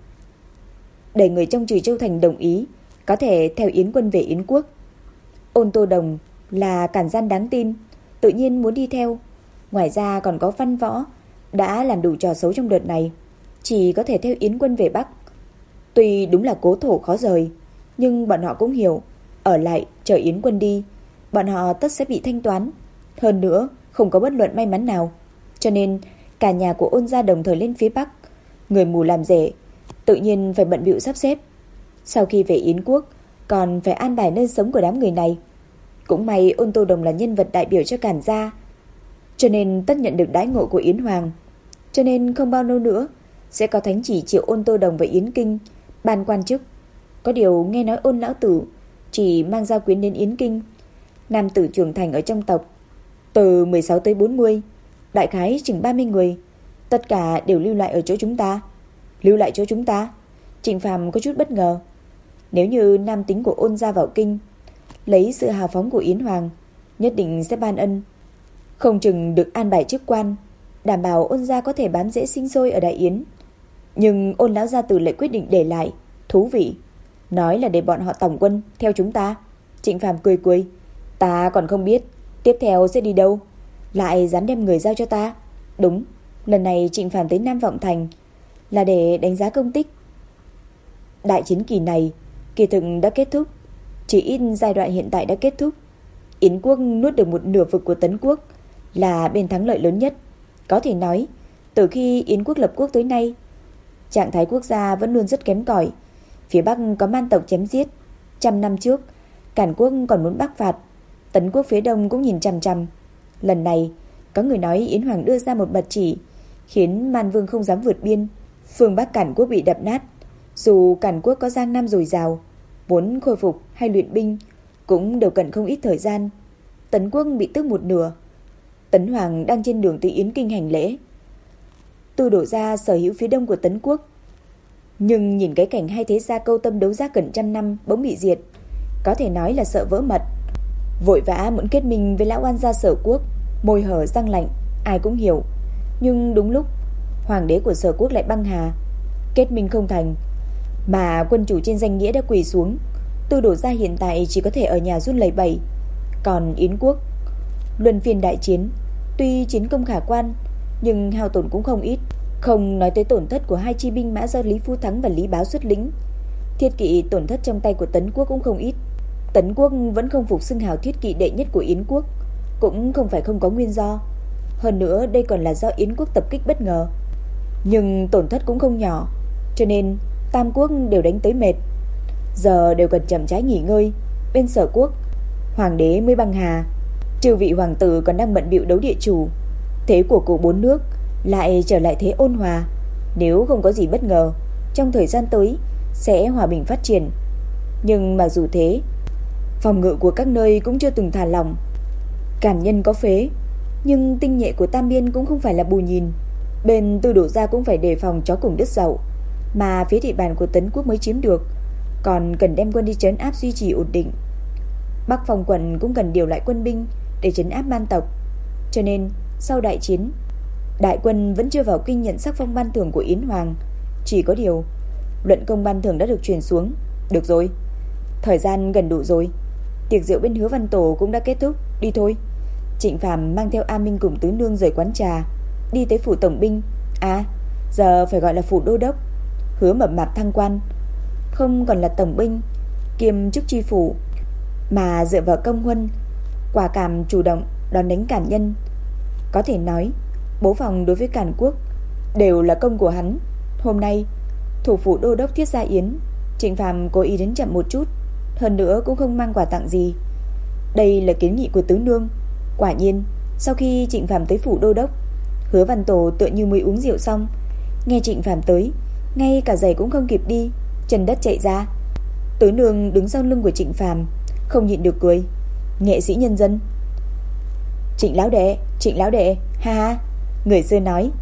để người trong Trừ Châu thành đồng ý có thể theo Yến quân về Yến quốc. Ôn Tô Đồng là cản gian đáng tin, tự nhiên muốn đi theo. Ngoài ra còn có Văn Võ đã làm đủ trò xấu trong đợt này, chỉ có thể theo Yến quân về Bắc. Tuy đúng là cố thổ khó rời, nhưng bọn họ cũng hiểu, ở lại chờ Yến quân đi, bọn họ tất sẽ bị thanh toán. Hơn nữa không có bất luận may mắn nào, cho nên cả nhà của Ôn gia đồng thời lên phía Bắc. Người mù làm rể, tự nhiên phải bận bịu sắp xếp. Sau khi về Yến quốc, còn phải an bài nơi sống của đám người này. Cũng may Ôn Tô Đồng là nhân vật đại biểu cho Càn gia, cho nên tất nhận được đãi ngộ của Yến hoàng. Cho nên không bao lâu nữa sẽ có thánh chỉ triệu Ôn Tô Đồng và Yến Kinh ban quan chức. Có điều nghe nói Ôn lão tử chỉ mang gia quyến đến Yến Kinh. Nam tử trưởng thành ở trong tộc từ mười sáu tới bốn mươi, đại khái chừng ba mươi người, tất cả đều lưu lại ở chỗ chúng ta. Lưu lại chỗ chúng ta? Trịnh Phàm có chút bất ngờ. Nếu như nam tính của Ôn gia vào kinh, lấy sự hào phóng của Yến hoàng, nhất định sẽ ban ân, không chừng được an bài chức quan, đảm bảo Ôn gia có thể bám rễ sinh sôi ở Đại Yến. Nhưng Ôn lão gia tử lại quyết định để lại. Thú vị. Nói là để bọn họ tổng quân theo chúng ta. Trịnh Phàm cười cười: Ta còn không biết tiếp theo sẽ đi đâu, lại dám đem người giao cho ta. Đúng, lần này Trịnh Phàm tới Nam Vọng Thành là để đánh giá công tích. Đại chiến kỳ này kỳ thực đã kết thúc, chỉ ít giai đoạn hiện tại đã kết thúc. Yến quốc nuốt được một nửa vực của Tấn quốc, là bên thắng lợi lớn nhất. Có thể nói, từ khi Yến quốc lập quốc tới nay, trạng thái quốc gia vẫn luôn rất kém cỏi. Phía Bắc có man tộc chém giết. Trăm năm trước, Càn quốc còn muốn bắc phạt, Tấn quốc phía Đông cũng nhìn chằm chằm. Lần này, có người nói Yến hoàng đưa ra một bật chỉ, khiến Man Vương không dám vượt biên. Phương Bắc Càn quốc bị đập nát. Dù Càn quốc có Giang Nam dồi dào, muốn khôi phục hay luyện binh cũng đều cần không ít thời gian. Tấn quốc bị tước một nửa. Tấn hoàng đang trên đường tới Yến Kinh hành lễ. Tư đổ ra sở hữu phía đông của Tấn quốc, nhưng nhìn cái cảnh hai thế gia câu tâm đấu giá gần trăm năm bỗng bị diệt, có thể nói là sợ vỡ mật. Vội vã muốn kết minh với lão oan gia Sở quốc, môi hở răng lạnh, ai cũng hiểu. Nhưng đúng lúc hoàng đế của Sở quốc lại băng hà, kết minh không thành, mà quân chủ trên danh nghĩa đã quỳ xuống. Tư đổ gia hiện tại chỉ có thể ở nhà run lẩy bẩy. Còn Yến quốc luân phiên đại chiến, tuy chiến công khả quan, nhưng hao tổn cũng không ít. Không nói tới tổn thất của hai chi binh mã do Lý Phú Thắng và Lý Báo xuất lĩnh. Thiết kỵ tổn thất trong tay của Tấn quốc cũng không ít. Tấn quốc vẫn không phục xưng hào thiết kỵ đệ nhất của Yến quốc, cũng không phải không có nguyên do. Hơn nữa đây còn là do Yến quốc tập kích bất ngờ. Nhưng tổn thất cũng không nhỏ, cho nên tam quốc đều đánh tới mệt, giờ đều cần chậm rãi nghỉ ngơi. Bên Sở quốc, hoàng đế mới băng hà, trừ vị hoàng tử còn đang bận bịu đấu địa chủ. Thế của cổ bốn nước lại trở lại thế ôn hòa. Nếu không có gì bất ngờ, trong thời gian tới sẽ hòa bình phát triển. Nhưng mà dù thế, phòng ngự của các nơi cũng chưa từng thả lỏng. Càn nhân có phế, nhưng tinh nhuệ của Tam Biên cũng không phải là bù nhìn. Bên Tư đổ gia cũng phải đề phòng chó cùng đứt dậu, mà phía địa bàn của Tấn quốc mới chiếm được, còn cần đem quân đi trấn áp duy trì ổn định. Bắc Phong quận cũng cần điều lại quân binh để trấn áp man tộc. Cho nên sau đại chiến, đại quân vẫn chưa vào kinh nhận sắc phong ban thưởng của Yến Hoàng. Chỉ có điều luận công ban thưởng đã được truyền xuống. Được rồi, thời gian gần đủ rồi. Tiệc rượu bên Hứa Văn Tổ cũng đã kết thúc. Đi thôi. Trịnh Phàm mang theo A Minh cùng tứ nương rời quán trà, đi tới phủ tổng binh. À, giờ phải gọi là phủ đô đốc. Hứa Mập Mạp thăng quan, không còn là tổng binh kiêm chức tri phủ, mà dựa vào công huân, quả cảm chủ động đón đánh cản nhân. Có thể nói bố phòng đối với cản quốc đều là công của hắn. Hôm nay thủ phủ đô đốc thiết gia yến, Trịnh Phàm cố ý đến chậm một chút, hơn nữa cũng không mang quà tặng gì. Đây là kiến nghị của tứ nương. Quả nhiên, sau khi Trịnh Phàm tới phủ đô đốc, Hứa Văn Tổ tựa như mới uống rượu xong, nghe Trịnh Phàm tới, ngay cả giày cũng không kịp đi, chân đất chạy ra. Tứ nương đứng sau lưng của Trịnh Phàm, không nhịn được cười. Nghệ sĩ nhân dân. Trịnh lão đệ, Trịnh lão đệ, ha ha. Người xưa nói,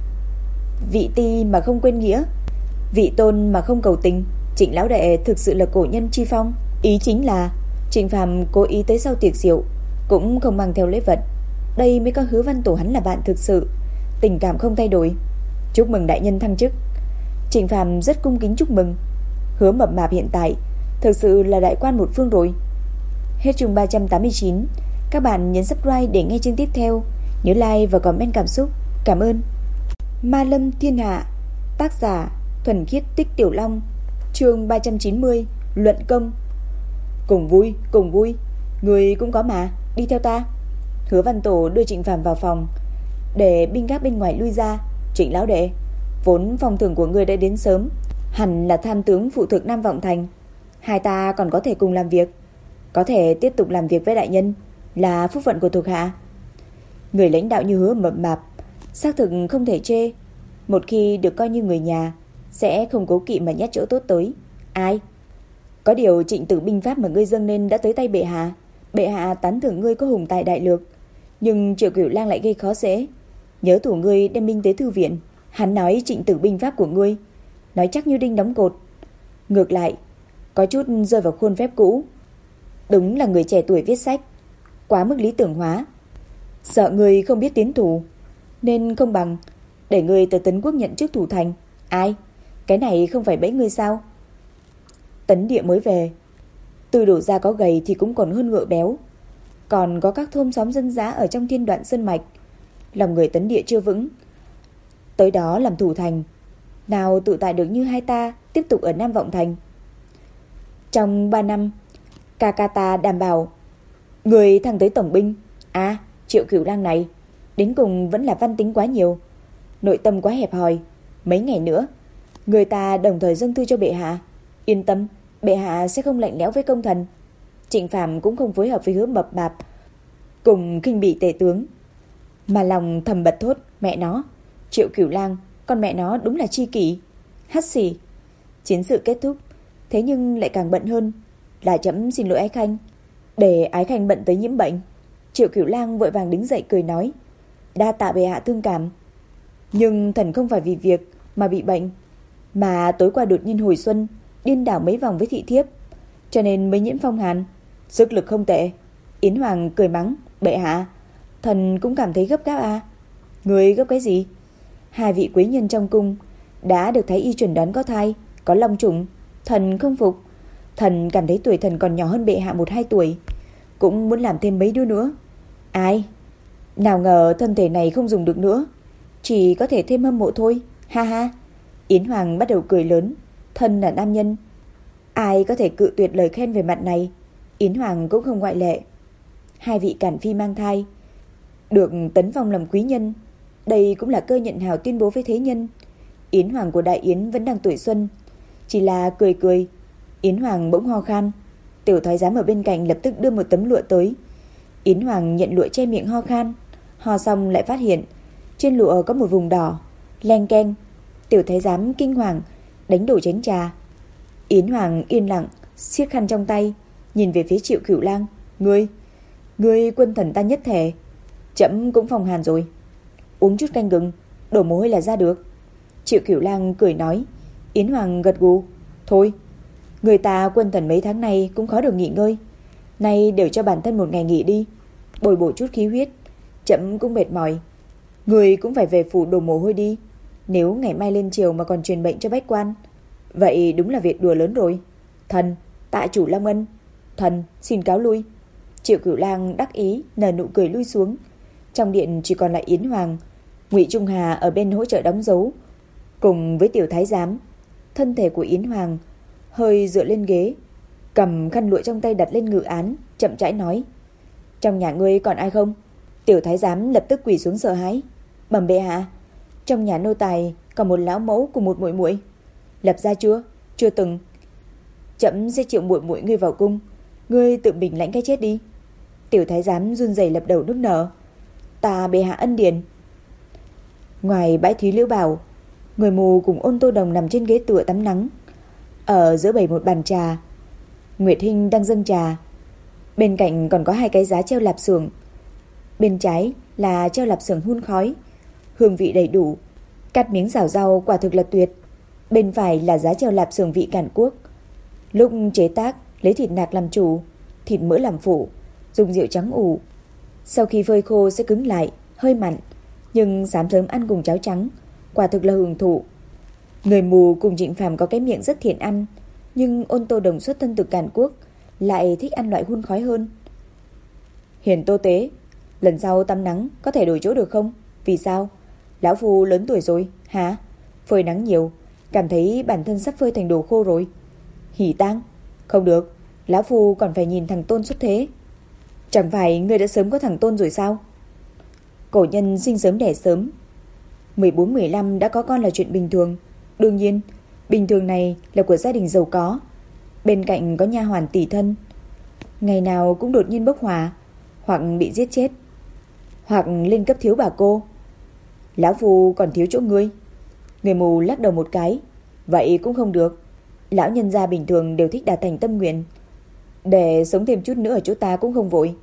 vị ti mà không quên nghĩa, vị tôn mà không cầu tình. Trịnh lão đệ thực sự là cổ nhân chi phong. Ý chính là Trịnh Phàm cố ý tới sau tiệc rượu cũng không mang theo lễ vật. Đây mới có Hứa Văn Tổ hắn là bạn thực sự, tình cảm không thay đổi. Chúc mừng đại nhân thăng chức. Trịnh Phàm rất cung kính chúc mừng. Hứa Mập Mạp hiện tại thực sự là đại quan một phương rồi. Hết chương ba trăm tám mươi chín. Các bạn nhấn subscribe để nghe chương tiếp theo. Nhớ like và comment cảm xúc. Cảm ơn. Ma Lâm Thiên Hạ. Tác giả Thuần Khiết Tích Tiểu Long. Chương ba trăm chín mươi. Luận công. Cùng vui, cùng vui. Người cũng có mà, đi theo ta. Hứa Văn Tổ đưa Trịnh Phàm vào phòng, để binh gác bên ngoài lui ra. Trịnh lão đệ, vốn phòng thưởng của người đã đến sớm, hẳn là tham tướng phụ thực Nam Vọng Thành. Hai ta còn có thể cùng làm việc, có thể tiếp tục làm việc với đại nhân, là phúc phận của thuộc hạ. Người lãnh đạo như Hứa Mập Mạp xác thực không thể chê. Một khi được coi như người nhà, sẽ không cố kỵ mà nhét chỗ tốt tới. Ai? Có điều Trịnh Tử binh pháp mà ngươi dâng lên đã tới tay bệ hạ. Bệ hạ tán thưởng ngươi có hùng tài đại lược, nhưng Triệu Cửu Lang lại gây khó dễ. Nhớ thủ ngươi đem binh tới thư viện. Hắn nói Trịnh Tử binh pháp của ngươi nói chắc như đinh đóng cột, ngược lại có chút rơi vào khuôn phép cũ. Đúng là người trẻ tuổi viết sách quá mức lý tưởng hóa. Sợ ngươi không biết tiến thủ, nên không bằng để ngươi tới Tấn Quốc nhận chức thủ thành. Ai? Cái này không phải bẫy ngươi sao? Tấn Địa mới về, từ đổ ra có gầy thì cũng còn hơn ngựa béo. Còn có các thôn xóm dân dã ở trong Thiên Đoạn Sơn Mạch, lòng người Tấn Địa chưa vững, tới đó làm thủ thành, nào tự tại được như hai ta tiếp tục ở Nam Vọng Thành. Trong ba năm, ca ca ta đảm bảo người thăng tới tổng binh. À, Triệu Cửu Lang này đến cùng vẫn là văn tính quá nhiều, nội tâm quá hẹp hòi. Mấy ngày nữa người ta đồng thời dâng thư cho bệ hạ. Yên tâm, bệ hạ sẽ không lạnh lẽo với công thần. Trịnh Phàm cũng không phối hợp với Hứa Mập Mạp cùng khinh bỉ tể tướng, mà lòng thầm bật thốt, mẹ nó, Triệu Cửu Lang con mẹ nó đúng là chi kỷ. Hắt xì. Chiến sự kết thúc, thế nhưng lại càng bận hơn. Là chấm xin lỗi Ái Khanh, để Ái Khanh bận tới nhiễm bệnh. Triệu Cửu Lang vội vàng đứng dậy cười nói, đa tạ bệ hạ thương cảm, nhưng thần không phải vì việc mà bị bệnh, mà tối qua đột nhiên hồi xuân điên đảo mấy vòng với thị thiếp, cho nên mới nhiễm phong hàn. Sức lực không tệ. Yến Hoàng cười mắng, bệ hạ, thần cũng cảm thấy gấp gáp à. Người gấp cái gì? Hai vị quý nhân trong cung đã được thái y chuẩn đoán có thai, có long trùng. Thần không phục. Thần cảm thấy tuổi thần còn nhỏ hơn bệ hạ một hai tuổi, cũng muốn làm thêm mấy đứa nữa. Ai? Nào ngờ thân thể này không dùng được nữa, chỉ có thể thêm hâm mộ thôi. Ha ha. Yến Hoàng bắt đầu cười lớn. Thân là nam nhân, ai có thể cự tuyệt lời khen về mặt này? Yến Hoàng cũng không ngoại lệ. Hai vị cản phi mang thai, được tấn phong làm quý nhân, đây cũng là cơ nhận hào tuyên bố với thế nhân. Yến Hoàng của Đại Yến vẫn đang tuổi xuân, chỉ là cười cười. Yến Hoàng bỗng ho khan. Tiểu thái giám ở bên cạnh lập tức đưa một tấm lụa tới. Yến Hoàng nhận lụa che miệng ho khan. Ho xong lại phát hiện trên lụa có một vùng đỏ. Leng keng. Tiểu thái giám kinh hoàng đánh đổ chén trà. Yến Hoàng yên lặng siết khăn trong tay, nhìn về phía Triệu Cửu Lang. Ngươi, ngươi quân thần ta nhất thể, chậm cũng phòng hàn rồi. Uống chút canh gừng, đổ mồ hôi là ra được. Triệu Cửu Lang cười nói. Yến Hoàng gật gù. Thôi, người ta quân thần mấy tháng nay cũng khó được nghỉ ngơi, Nay đều cho bản thân một ngày nghỉ đi, bồi bổ chút khí huyết. Chậm cũng mệt mỏi. Người cũng phải về phủ đổ mồ hôi đi. Nếu ngày mai lên triều mà còn truyền bệnh cho bách quan, vậy đúng là việc đùa lớn rồi. Thần, tạ chủ Long Ân. Thần, xin cáo lui. Triệu Cửu Lang đắc ý nở nụ cười lui xuống. Trong điện chỉ còn lại Yến Hoàng, Ngụy Trung Hà ở bên hỗ trợ đóng dấu, cùng với tiểu thái giám. Thân thể của Yến Hoàng hơi dựa lên ghế, cầm khăn lụa trong tay đặt lên ngự án, chậm rãi nói: "Trong nhà ngươi còn ai không?" Tiểu thái giám lập tức quỳ xuống sợ hãi: "Bẩm bệ hạ, trong nhà nô tài còn một lão mẫu cùng một muội muội." "Lập gia chưa?" "Chưa từng." "Chậm sẽ triệu muội muội ngươi vào cung, ngươi tự mình lãnh cái chết đi." Tiểu thái giám run rẩy lập đầu nức nở: "Ta bệ hạ ân điển." Ngoài bãi Thúy Liễu Bảo, người mù cùng Ôn Tô Đồng nằm trên ghế tựa tắm nắng. Ở giữa bày một bàn trà, Nguyệt Hinh đang dâng trà. Bên cạnh còn có hai cái giá treo lạp xưởng. Bên trái là treo lạp xưởng hun khói, hương vị đầy đủ, cắt miếng xào rau quả thực là tuyệt. Bên phải là giá treo lạp xưởng vị Cản Quốc. Lúc chế tác lấy thịt nạc làm chủ, thịt mỡ làm phụ, dùng rượu trắng ủ. Sau khi phơi khô sẽ cứng lại, hơi mặn, nhưng sáng sớm ăn cùng cháo trắng, quả thực là hưởng thụ. Người mù cùng Trịnh Phàm có cái miệng rất thiện ăn, nhưng Ôn Tô Đồng xuất thân từ Càn Quốc, lại thích ăn loại hun khói hơn. "Hiền Tô Tế, lần sau tắm nắng có thể đổi chỗ được không?" "Vì sao?" "Lão phu lớn tuổi rồi." "Hả?" "Phơi nắng nhiều, cảm thấy bản thân sắp phơi thành đồ khô rồi." "Hỉ tang." "Không được, lão phu còn phải nhìn thằng Tôn xuất thế." "Chẳng phải ngươi đã sớm có thằng Tôn rồi sao?" "Cổ nhân sinh sớm đẻ sớm, mười bốn mười lăm đã có con là chuyện bình thường." "Đương nhiên, bình thường này là của gia đình giàu có, bên cạnh có nha hoàn tỷ thân, ngày nào cũng đột nhiên bốc hỏa, hoặc bị giết chết, hoặc lên cấp thiếu bà cô." "Lão phu còn thiếu chỗ ngươi." Người mù lắc đầu một cái: "Vậy cũng không được. Lão nhân gia bình thường đều thích đạt thành tâm nguyện, để sống thêm chút nữa ở chỗ ta cũng không vội."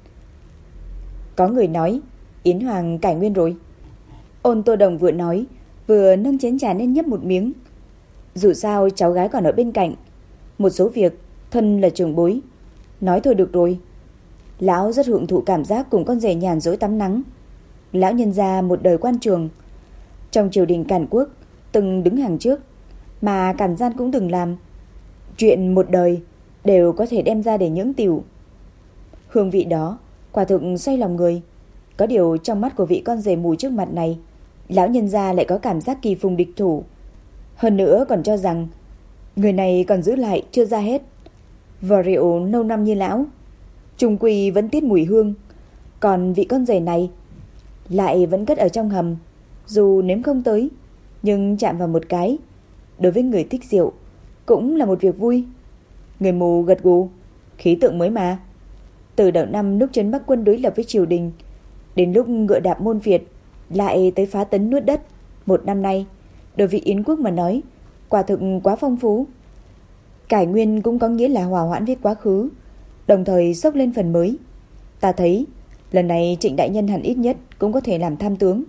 Có người nói Yến Hoàng cải nguyên rồi. Ôn Tô Đồng vừa nói vừa nâng chén trà lên nhấp một miếng. Dù sao cháu gái còn ở bên cạnh, một số việc thân là trưởng bối, nói thôi được rồi. Lão rất hưởng thụ cảm giác cùng con rể nhàn rỗi tắm nắng. Lão nhân gia một đời quan trường, trong triều đình Càn Quốc từng đứng hàng trước, mà Càn Gian cũng từng làm. Chuyện một đời đều có thể đem ra để nhưỡng tiểu. Hương vị đó quả thực xoay lòng người. Có điều trong mắt của vị con rể mù trước mặt này, lão nhân gia lại có cảm giác kỳ phùng địch thủ. Hơn nữa còn cho rằng người này còn giữ lại chưa ra hết. Vò rượu lâu năm như lão, chung quy vẫn tiết mùi hương. Còn vị con rể này lại vẫn cất ở trong hầm, dù nếm không tới, nhưng chạm vào một cái, đối với người thích rượu cũng là một việc vui. Người mù gật gù: "Khí tượng mới mà." Từ đầu năm lúc trấn Bắc quân đối lập với triều đình, đến lúc ngựa đạp môn Việt, lại tới phá tấn nuốt đất, một năm nay đối với Yến quốc mà nói quả thực quá phong phú. Cải nguyên cũng có nghĩa là hòa hoãn với quá khứ, đồng thời xốc lên phần mới. Ta thấy lần này Trịnh đại nhân hẳn ít nhất cũng có thể làm tham tướng.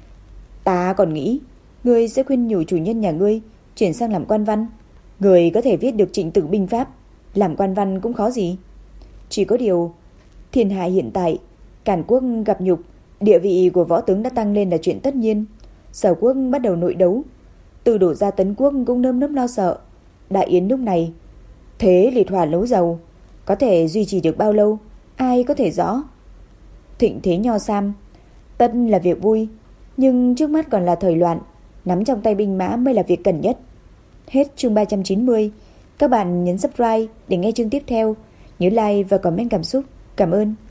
Ta còn nghĩ ngươi sẽ khuyên nhủ chủ nhân nhà ngươi chuyển sang làm quan văn. Người có thể viết được Trịnh Tử binh pháp, làm quan văn cũng khó gì. Chỉ có điều thiên hạ hiện tại, Càn Quốc gặp nhục, địa vị của võ tướng đã tăng lên là chuyện tất nhiên. Sở quốc bắt đầu nội đấu, từ đổ ra Tấn quốc cũng nơm nớp lo sợ. Đại Yến lúc này thế liệt hỏa nấu dầu, có thể duy trì được bao lâu, ai có thể rõ. Thịnh thế nho sam tất là việc vui, nhưng trước mắt còn là thời loạn, nắm trong tay binh mã mới là việc cần nhất. Hết chương ba trăm chín mươi. Các bạn nhấn subscribe để nghe chương tiếp theo. Nhớ like và comment cảm xúc. Cảm ơn.